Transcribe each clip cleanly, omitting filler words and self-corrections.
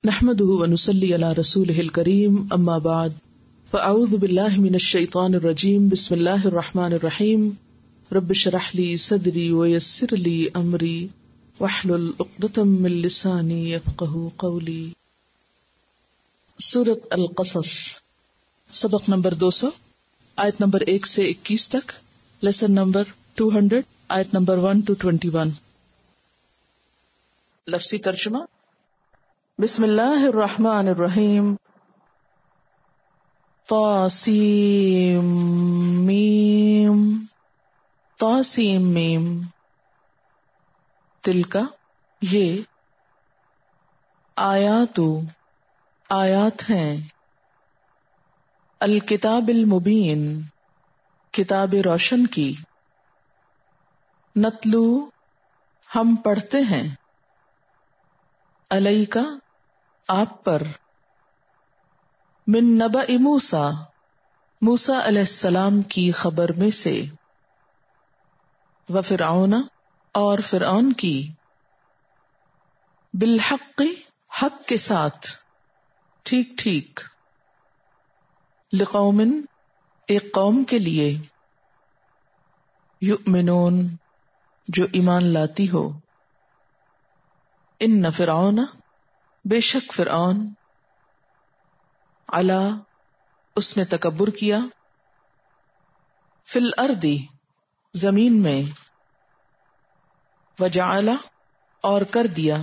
نحمده ونصلي على رسوله الكريم اما بعد فاعوذ بالله من الشيطان الرجيم بسم الله الرحمن الرحيم رب اشرح لي صدري ويسر لي امري واحلل عقدة من لساني يفقهوا قولي. سورۃ القصص، سبق نمبر 200، آیت نمبر 1 سے 21 تک، لیسن نمبر 200، آیت نمبر 1 to 21. لفظی ترجمہ: بسم اللہ الرحمن الرحیم. طاسیم میم طاسیم میم. تلکا یہ آیات ہیں، الکتاب المبین کتاب روشن کی، نتلو ہم پڑھتے ہیں، علیکا آپ پر، من نبأ موسیٰ موسیٰ علیہ السلام کی خبر میں سے، وفرعون اور فرعون کی، بالحق حق کے ساتھ، ٹھیک ٹھیک، لقوم ایک قوم کے لیے، یؤمنون جو ایمان لاتی ہو، ان فرعون بے شک فرعون، علا اس نے تکبر کیا، فی الارض زمین میں، وجعل اور کر دیا،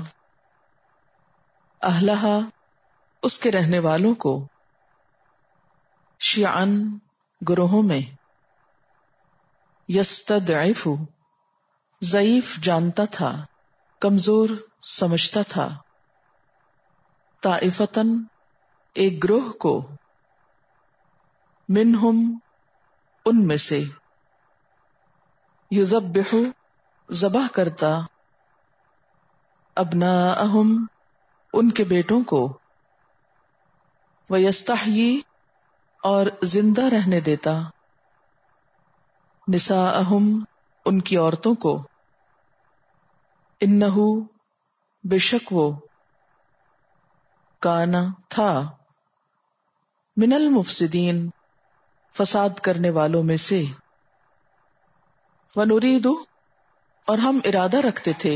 اہلہا اس کے رہنے والوں کو، شیعاً گروہوں میں، یستضعف ضعیف جانتا تھا، کمزور سمجھتا تھا، طائفتاً ایک گروہ کو، منہم ان میں سے، یذبح ذبح کرتا، ابناءہم ان کے بیٹوں کو، ویستحیی اور زندہ رہنے دیتا، نساءہم ان کی عورتوں کو، انہو بے شک وہ، کانا تھا، من المفسدین فساد کرنے والوں میں سے، ونرید اور ہم ارادہ رکھتے تھے،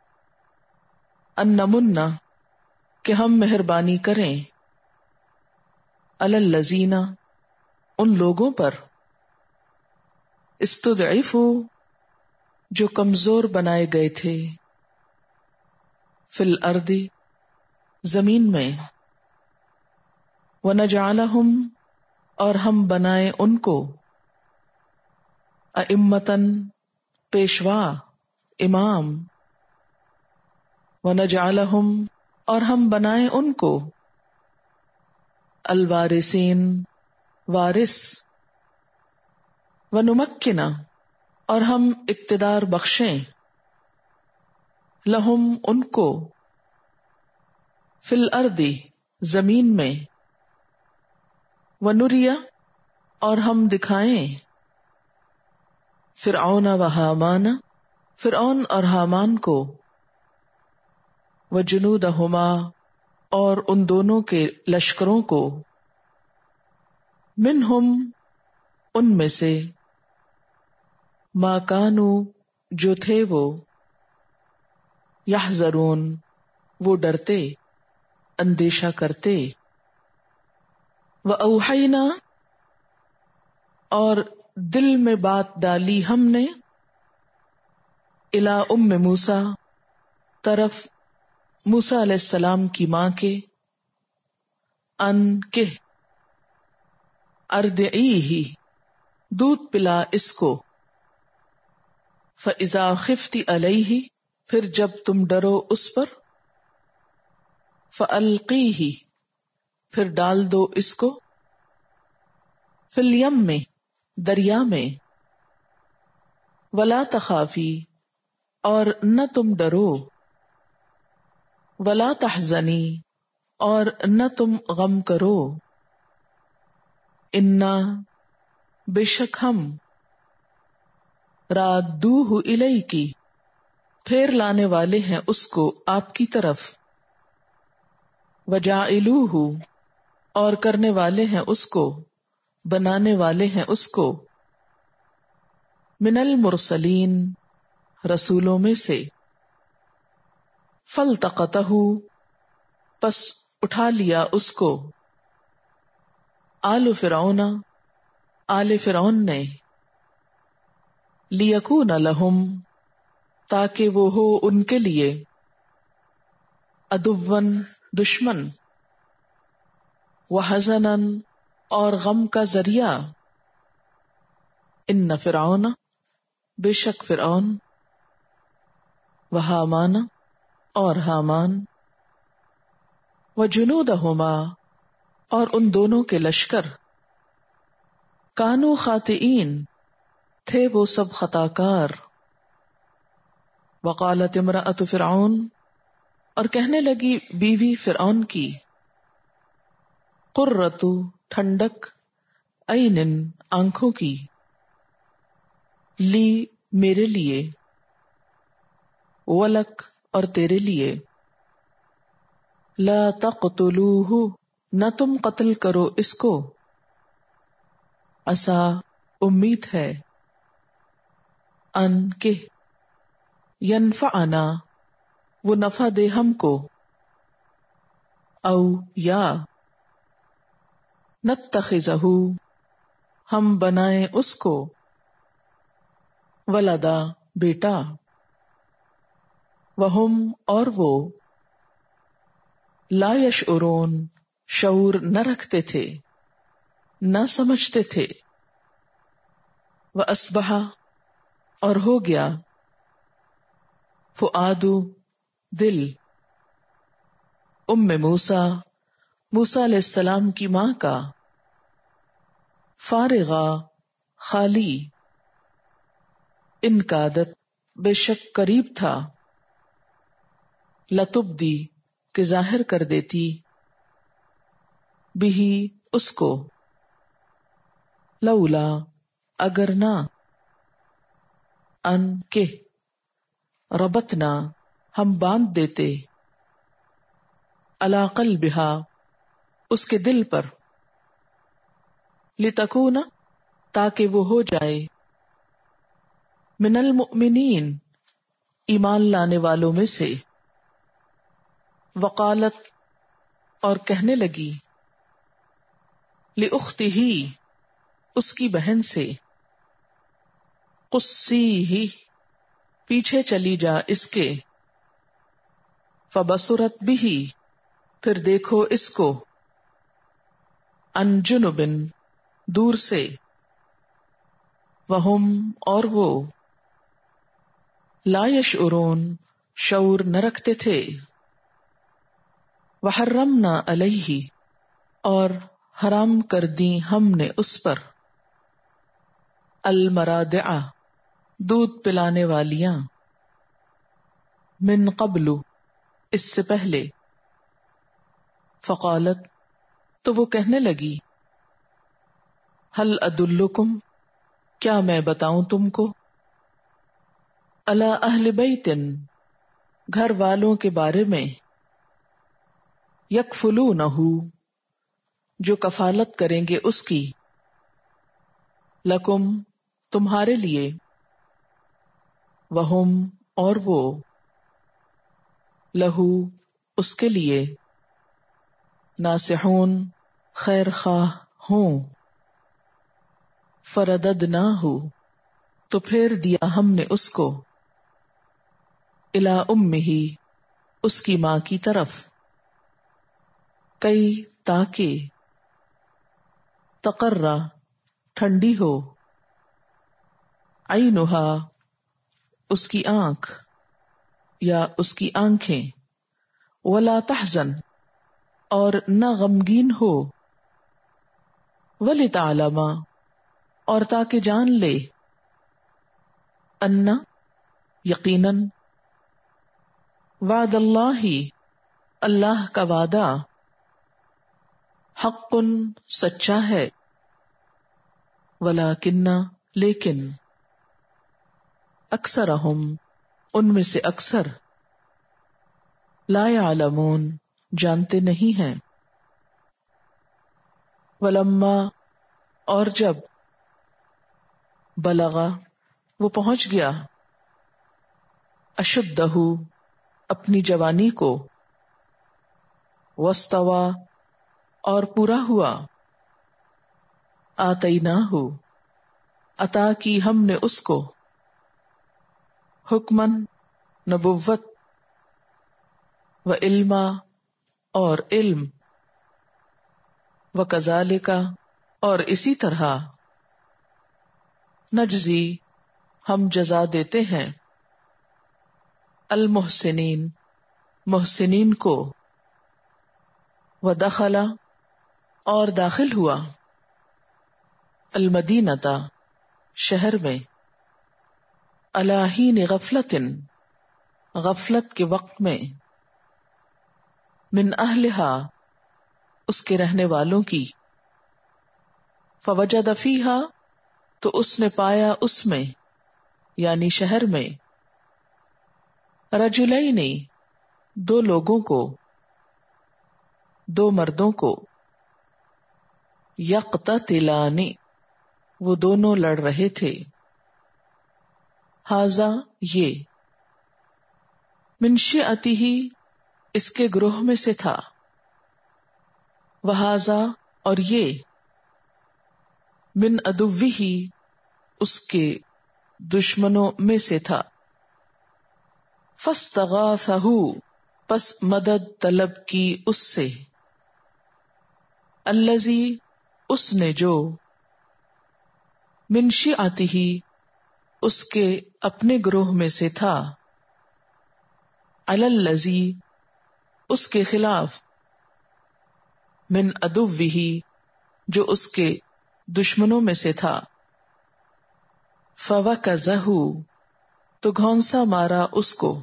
ان نمن کہ ہم مہربانی کریں، علی الذین ان لوگوں پر، استضعفوا جو کمزور بنائے گئے تھے، فی الارض زمین میں، وَنَجْعَلَهُمْ اور ہم بنائے ان کو، ائمةً پیشوا امام، وَنَجْعَلَهُمْ اور ہم بنائے ان کو، الوارثین وارث، وَنُمَكِّنَ اور ہم اقتدار بخشیں، لہم ان کو، فی الارض زمین میں، ونریہ اور ہم دکھائیں، فرعون و حامان فرعون اور حامان کو، وجنودہما اور ان دونوں کے لشکروں کو، منہم ان میں سے، ما کانوا جو تھے وہ، یحذرون وہ ڈرتے، اندیشہ کرتے، وَأَوْحَيْنَا اور دل میں بات ڈالی ہم نے، اِلَىٰ أُمِّ موسیٰ طرف موسیٰ علیہ السلام کی ماں کے، ان کہ ارضعیہ دودھ پلا اس کو، فَإِذَا خِفْتِ عَلَيْهِ پھر جب تم ڈرو اس پر، فَأَلْقِيهِ پھر ڈال دو اس کو، فی الیم دریا میں، ولا تخافی اور نہ تم ڈرو، ولا تحزنی اور نہ تم غم کرو، انا بے شک ہم، رادوہ الیکی پھیر لانے والے ہیں اس کو آپ کی طرف، وجاعلوہ اور کرنے والے ہیں اس کو، بنانے والے ہیں اس کو، من المرسلین رسولوں میں سے، فالتقطہ پس اٹھا لیا اس کو، آل فرعون آل فرعون نے، لیکون لہم تاکہ وہ ہو ان کے لیے، عدوً دشمن، وحزنً اور غم کا ذریعہ، ان فرعون بے شک فرعون، وہامان اور حامان، وجنودہما اور ان دونوں کے لشکر، کانوا خاطئین تھے وہ سب خطا کار، وقالت امرأۃ فرعون اور کہنے لگی بیوی فرعون کی، قرۃ ٹھنڈک، عین آنکھوں کی، لی میرے لیے، ولک اور تیرے لیے، لا تقتلوہ نہ تم قتل کرو اس کو، عسیٰ امید ہے، ان کہ ینفعنا وہ نفع دے ہم کو، او یا نتخذہ ہم بنائیں اس کو، ولدا بیٹا، وہم اور وہ، لا یشعرون شعور نہ رکھتے تھے، نہ سمجھتے تھے، وَأَصْبَحَ اور ہو گیا، فؤاد دل، ام موسیٰ موسیٰ علیہ السلام کی ماں کا، فارغہ خالی، ان کا عادت بے شک قریب تھا، لتبدی کہ ظاہر کر دیتی، بھی اس کو، لولا اگر نہ، ان کہ ربطنا ہم باندھ دیتے، علی قلبہا اس کے دل پر، لتکون تاکہ وہ ہو جائے، من المؤمنین ایمان لانے والوں میں سے، وقالت اور کہنے لگی، لأختہ اس کی بہن سے، قصیہ پیچھے چلی جا اس کے، فبصرت بہ پھر دیکھو اس کو، عن جنب دور سے، وہم اور وہ، لا یشعرون شعور نہ رکھتے تھے، وحرمنا علیہ اور حرام کر دیں ہم نے اس پر، المراضع دودھ پلانے والیاں، من قبل اس سے پہلے، فقالت تو وہ کہنے لگی، هل ادلکم کیا میں بتاؤں تم کو، علی اہل بیت گھر والوں کے بارے میں، یکفلونہ جو کفالت کریں گے اس کی، لکم تمہارے لیے، وہم اور وہ، لہو اس کے لیے، ناصحون خیر خواہ ہوں، فرددناہ تو پھیر دیا ہم نے اس کو، الی امہ اس کی ماں کی طرف، کئی تاکہ، تقرّ ٹھنڈی ہو، عینھا اس کی آنکھ یا اس کی آنکھیں، ولا تحزن اور نہ غمگین ہو، ولتعلم اور تاکہ جان لے، ان یقیناً، وعد اللہ اللہ کا وعدہ، حق سچا ہے، ولیکن لیکن، اکثرہم ان میں سے اکثر، لا یعلمون جانتے نہیں ہیں. ولما اور جب بلغا وہ پہنچ گیا اشدہ اپنی جوانی کو واستوى اور پورا ہوا آتیناہ عطا کی ہم نے اس کو حکمن نبوت و علما اور علم وکذالک اور اسی طرح نجزی ہم جزا دیتے ہیں المحسنین محسنین کو ودخل اور داخل ہوا المدینۃ شہر میں علی حین غفلۃ غفلت کے وقت میں من اہلہا اس کے رہنے والوں کی فوجد فیہا تو اس نے پایا اس میں یعنی شہر میں رجلین دو لوگوں کو دو مردوں کو یقتتلان وہ دونوں لڑ رہے تھے ھذا یہ من شیعتہ اس کے گروہ میں سے تھا وھذا اور یہ من عدوہ اس کے دشمنوں میں سے تھا فاستغاثہ پس مدد طلب کی اس سے الذی اس نے جو من شیعتہ اس کے اپنے گروہ میں سے تھا علی الذی اس کے خلاف من عدوہ جو اس کے دشمنوں میں سے تھا فوکزہ تو گھونسا مارا اس کو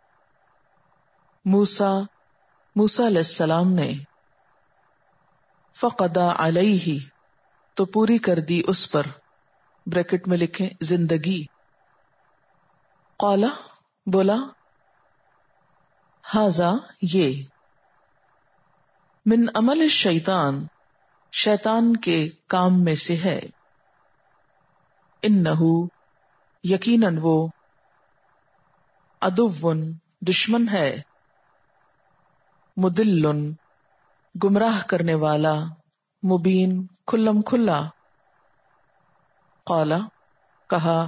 موسیٰ علیہ السلام نے فقضى علیہ تو پوری کر دی اس پر بریکٹ میں لکھیں زندگی قال بولا ھذا یہ من عمل الشیطان شیطان کے کام میں سے ہے انہ یقیناً وہ عدو دشمن ہے مدل گمراہ کرنے والا مبین کھلم کھلا قال کہا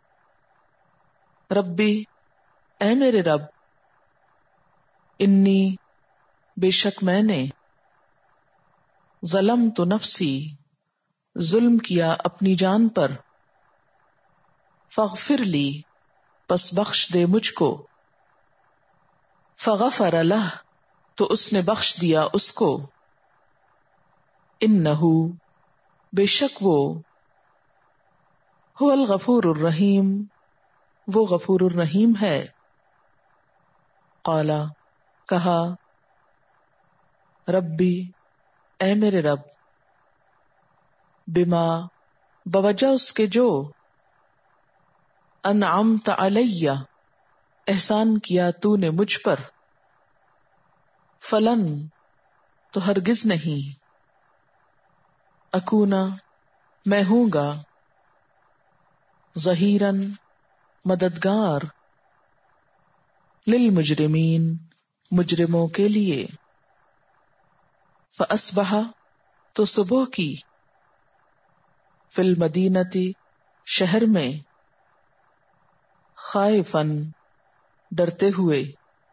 ربی اے میرے رب انی بے شک میں نے ظلمت نفسی ظلم کیا اپنی جان پر فاغفر لی پس بخش دے مجھ کو فغفر لہ تو اس نے بخش دیا اس کو انہ بے شک وہ هو الغفور الرحیم وہ غفور الرحیم ہے قال کہا ربی اے میرے رب بما بوجہ اس کے جو انعمت علی احسان کیا تو نے مجھ پر فلن تو ہرگز نہیں اکونا میں ہوں گا ظہیراً مددگار للمجرمین مجرموں کے لیے فاصبح تو صبح کی فی المدینتی شہر میں خائفاً ڈرتے ہوئے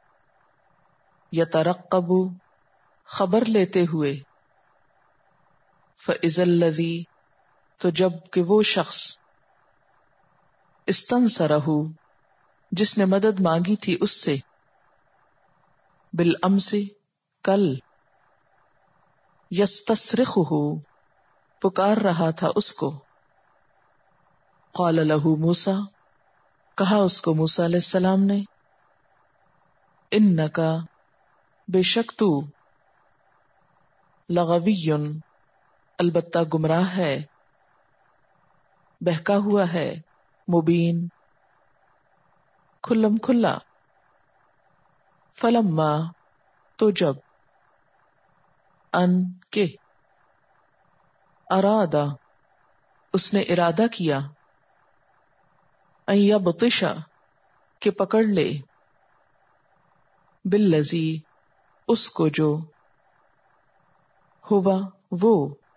یترقب خبر لیتے ہوئے فاذا الذی تو جب کہ وہ شخص استنصرہ جس نے مدد مانگی تھی اس سے بالامس کل یستصرخہ پکار رہا تھا اس کو قال لہ موسیٰ کہا اس کو موسیٰ علیہ السلام نے انکا بے شک تو لغوی البتہ گمراہ ہے بہکا ہوا ہے مبین کھلم کھلا فلما تو جب ان کے، ارادہ اس نے ارادہ کیا، ان یبطشا کہ پکڑ لے، بالذی اس کو جو، ہوا وہ،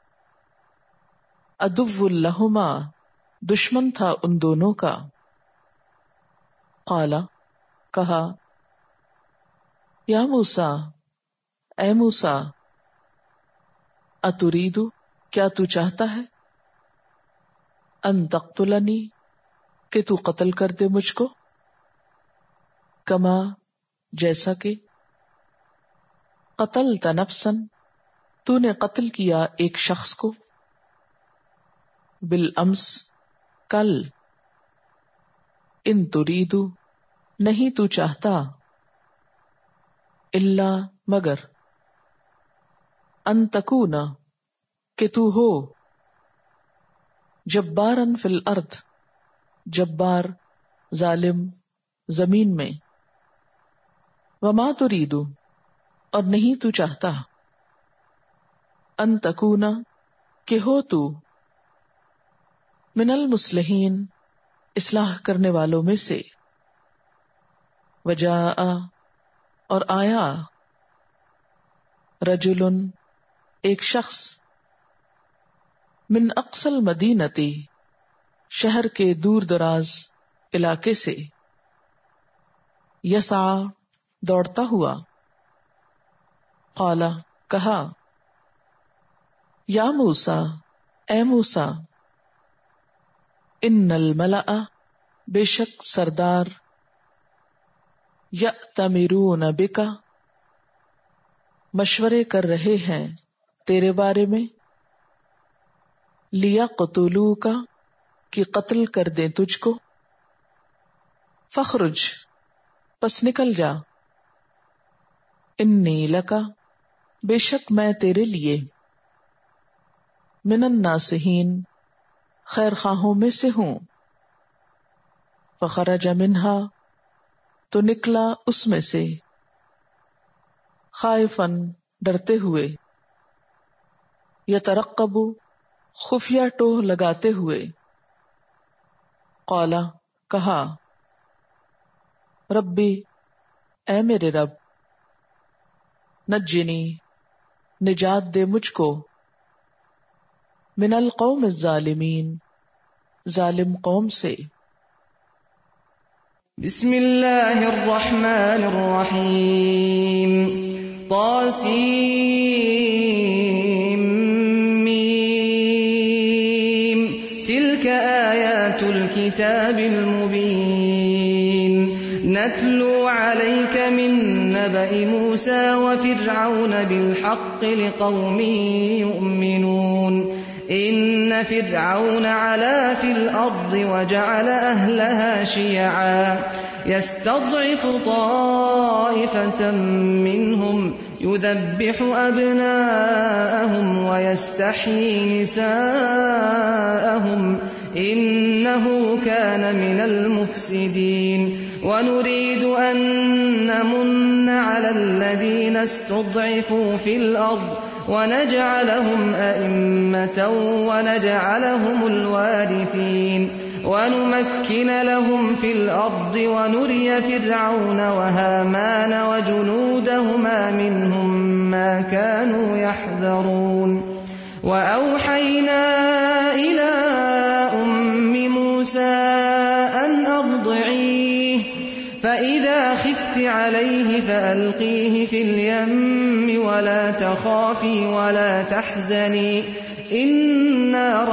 عدو لہما دشمن تھا ان دونوں کا، قالا کہا، یا موسیٰ اے موسیٰ، اترید کیا تو چاہتا ہے، ان تقتلنی کہ تو قتل کر دے مجھ کو، کما جیسا کہ، قتلت نفسا تو نے قتل کیا ایک شخص کو، بالامس کل، ان ترید نہیں تو چاہتا، الا مگر، ان تکون کہ تو ہو، جبارا فی الارض جبار ظالم زمین میں، وما ترید اور نہیں تو چاہتا، ان تکون کہ ہو تو، من المصلحین اصلاح کرنے والوں میں سے، وجاء اور آیا، رجل ایک شخص، من اقصى المدینتی شہر کے دور دراز علاقے سے، یسعی دوڑتا ہوا، قالا کہا، یا موسیٰ اے موسیٰ، ان الملأ بے شک سردار، یأتمرون بک مشورے کر رہے ہیں تیرے بارے میں، لیقتلوک کہ قتل کر دیں تجھ کو، فاخرج پس نکل جا، انی لک بے شک میں تیرے لیے، من الناصحین خیر خواہوں میں سے ہوں، فخرج منہا تو نکلا اس میں سے، خائفاً ڈرتے ہوئے، یترقب خفیہ ٹوہ لگاتے ہوئے، قالا کہا، ربی اے میرے رب، نجنی نجات دے مجھ کو، من القوم الظالمین ظالم قوم سے، بسم اللہ الرحمن الرحیم، طاسیم، تلک آیات الكتاب المبین، نتلو علیک من نبأ موسیٰ وفرعون بالحق لقوم یؤمنون، ان فرعون علا فی الارض وجعل اہلها شیعا یستضعف طائفة منهم یذبح ابناءهم ویستحیی نساءهم انه كان من المفسدين ونريد ان نمن على الذين استضعفوا في الارض ونجعلهم ائمة ونجعلهم الوارثين ونمكن لهم في الارض ونري فرعون وهامان وجنودهما منهم ما كانوا يحذرون، وأوحينا إلى موسى أن أرضعيه فإذا خفت عليه فألقيه في اليم ولا تخافي ولا تحزني إنا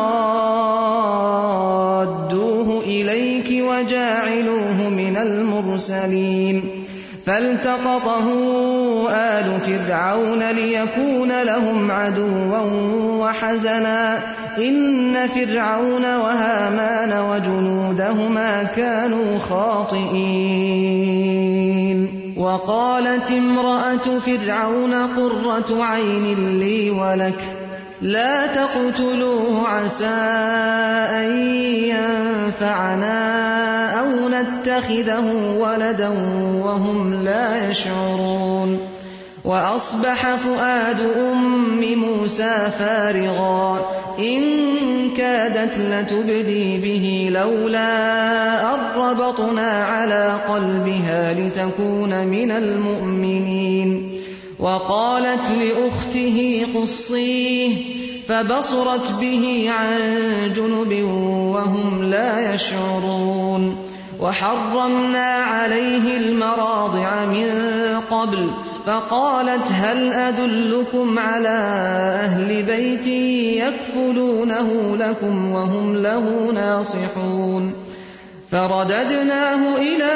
رادوه إليك وجاعلوه من المرسلين، فالتقطه آل فرعون ليكون لهم عدوا وحزنا إن فرعون وهامان وجنودهما كانوا خاطئين، وقالت امرأة فرعون قرة عين لي ولك لا تقتلوه عسى أن ينفعنا أو نتخذه ولدا وهم لا يشعرون، وأصبح فؤاد أم موسى فارغا إن كادت لتبدي به لولا أن ربطنا على قلبها لتكون من المؤمنين وقالت لأخته قصيه فبصرت به عن جنب وهم لا يشعرون وحرمنا عليه المراضع من قبل فقالت هل أدلكم على أهل بيت يكفلونه لكم وهم له ناصحون فرددناه إلى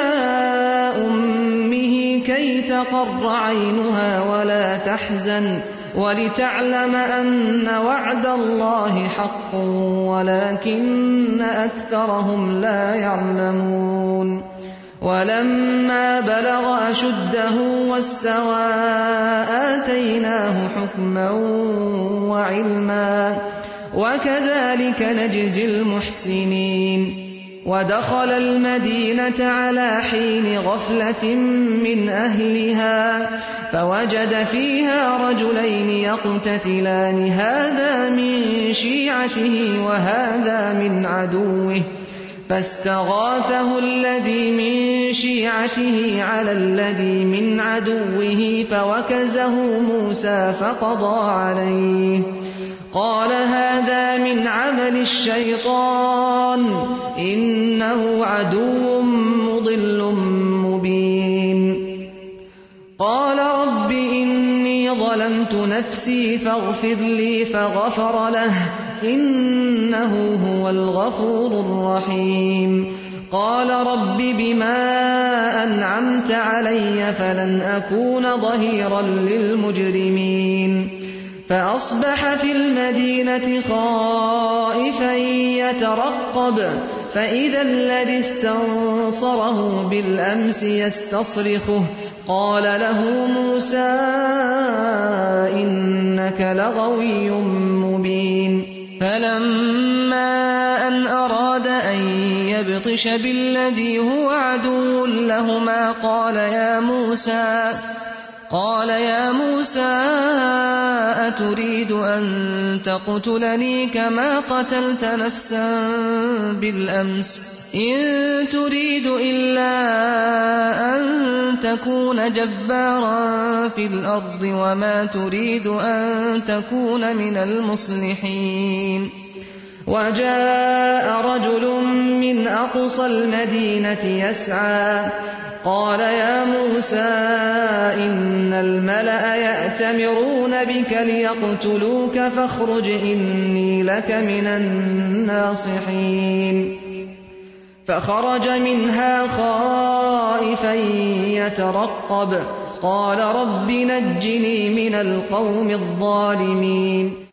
أمه كي تقر عينها ولا تحزن ولتعلم أن وعد الله حق ولكن أكثرهم لا يعلمون ولما بلغ أشده واستوى آتيناه حكما وعلما وكذلك نجزي المحسنين ودخل المدينة على حين غفلة من أهلها فوجد فيها رجلين يقتتلان هذا من شيعته وهذا من عدوه فاستغاثه الذي من شيعته على الذي من عدوه فوكزه موسى فقضى عليه قال هذا من عمل الشيطان إنه عدو مضل مبين قال رب إني ظلمت نفسي فاغفر لي فغفر له إنه هو الغفور الرحيم قال رب بما أنعمت علي فلن أكون ظهيرا للمجرمين فأصبح في المدينة خائفا يترقب فإذا الذي استنصره بالأمس يستصرخه قال له موسى إنك لغوي مبين فلما أن أراد أن يبطش بالذي هو عدو لهما قال يا موسى أتريد أن تقتلني كما قتلت نفسا بالأمس إن تريد إلا أن تكون جبارا في الأرض وما تريد أن تكون من المصلحين وجاء رجل من أقصى المدينة يسعى قال يا موسى إن الملأ يأتمرون بك ليقتلوك فاخرج إني لك من الناصحين فخرج منها خائفا يترقب قال رب نجني من القوم الظالمين